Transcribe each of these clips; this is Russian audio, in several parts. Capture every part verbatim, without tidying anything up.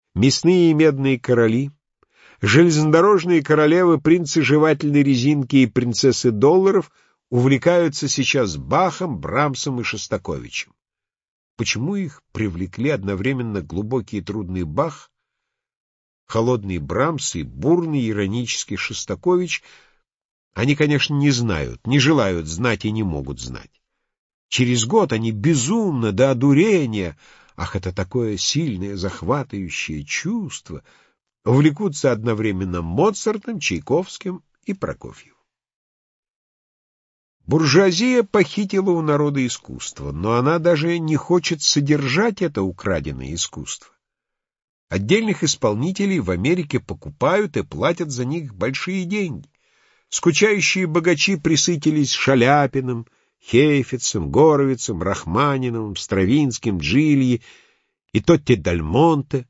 Мясные и медные короли, железнодорожные королевы, принцы жевательной резинки и принцессы долларов увлекаются сейчас Бахом, Брамсом и Шостаковичем. Почему их привлекли одновременно глубокий и трудный Бах, холодный Брамс и бурный иронический Шостакович, они, конечно, не знают, не желают знать и не могут знать. Через год они безумно, до одурения, ах, это такое сильное, захватывающее чувство, увлекутся одновременно Моцартом, Чайковским и Прокофьевым. Буржуазия похитила у народа искусство, но она даже не хочет содержать это украденное искусство. Отдельных исполнителей в Америке покупают и платят за них большие деньги. Скучающие богачи присытились Шаляпиным, Хейфицем, Горовицем, Рахманиновым, Стравинским, Джильи и Тотти Даль Монте.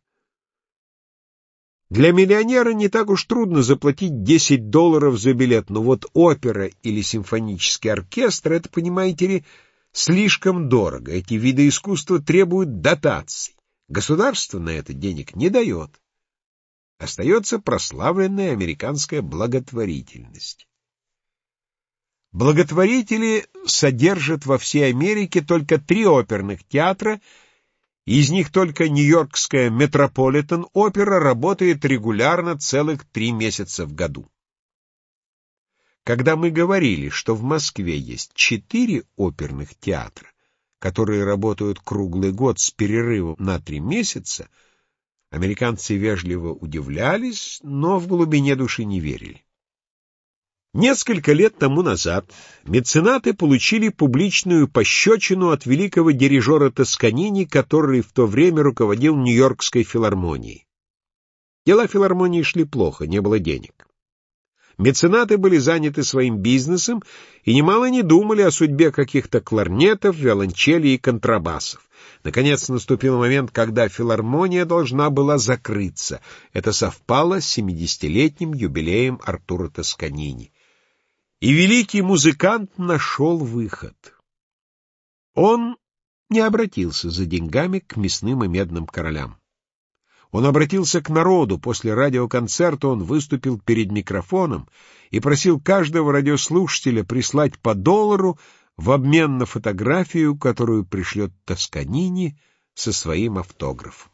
Для миллионера не так уж трудно заплатить десять долларов за билет, но вот опера или симфонический оркестр — это, понимаете ли, слишком дорого. Эти виды искусства требуют дотаций. Государство на это денег не дает. Остается прославленная американская благотворительность. Благотворители содержат во всей Америке только три оперных театра, и из них только нью-йоркская Метрополитен-опера работает регулярно целых три месяца в году. Когда мы говорили, что в Москве есть четыре оперных театра, которые работают круглый год с перерывом на три месяца, американцы вежливо удивлялись, но в глубине души не верили. Несколько лет тому назад меценаты получили публичную пощечину от великого дирижера Тосканини, который в то время руководил Нью-Йоркской филармонией. Дела филармонии шли плохо, не было денег. Меценаты были заняты своим бизнесом и немало не думали о судьбе каких-то кларнетов, виолончелей и контрабасов. Наконец наступил момент, когда филармония должна была закрыться. Это совпало с семидесятилетним юбилеем Артура Тосканини. И великий музыкант нашел выход. Он не обратился за деньгами к мясным и медным королям. Он обратился к народу. После радиоконцерта он выступил перед микрофоном и просил каждого радиослушателя прислать по доллару в обмен на фотографию, которую пришлет Тосканини со своим автографом.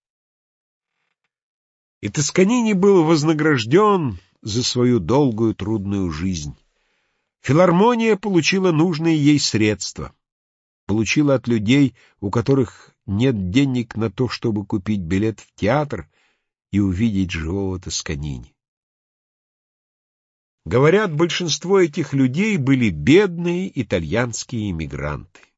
И Тосканини был вознагражден за свою долгую трудную жизнь. Филармония получила нужные ей средства. Получила от людей, у которых нет денег на то, чтобы купить билет в театр и увидеть живого Тосканини. Говорят, большинство этих людей были бедные итальянские эмигранты.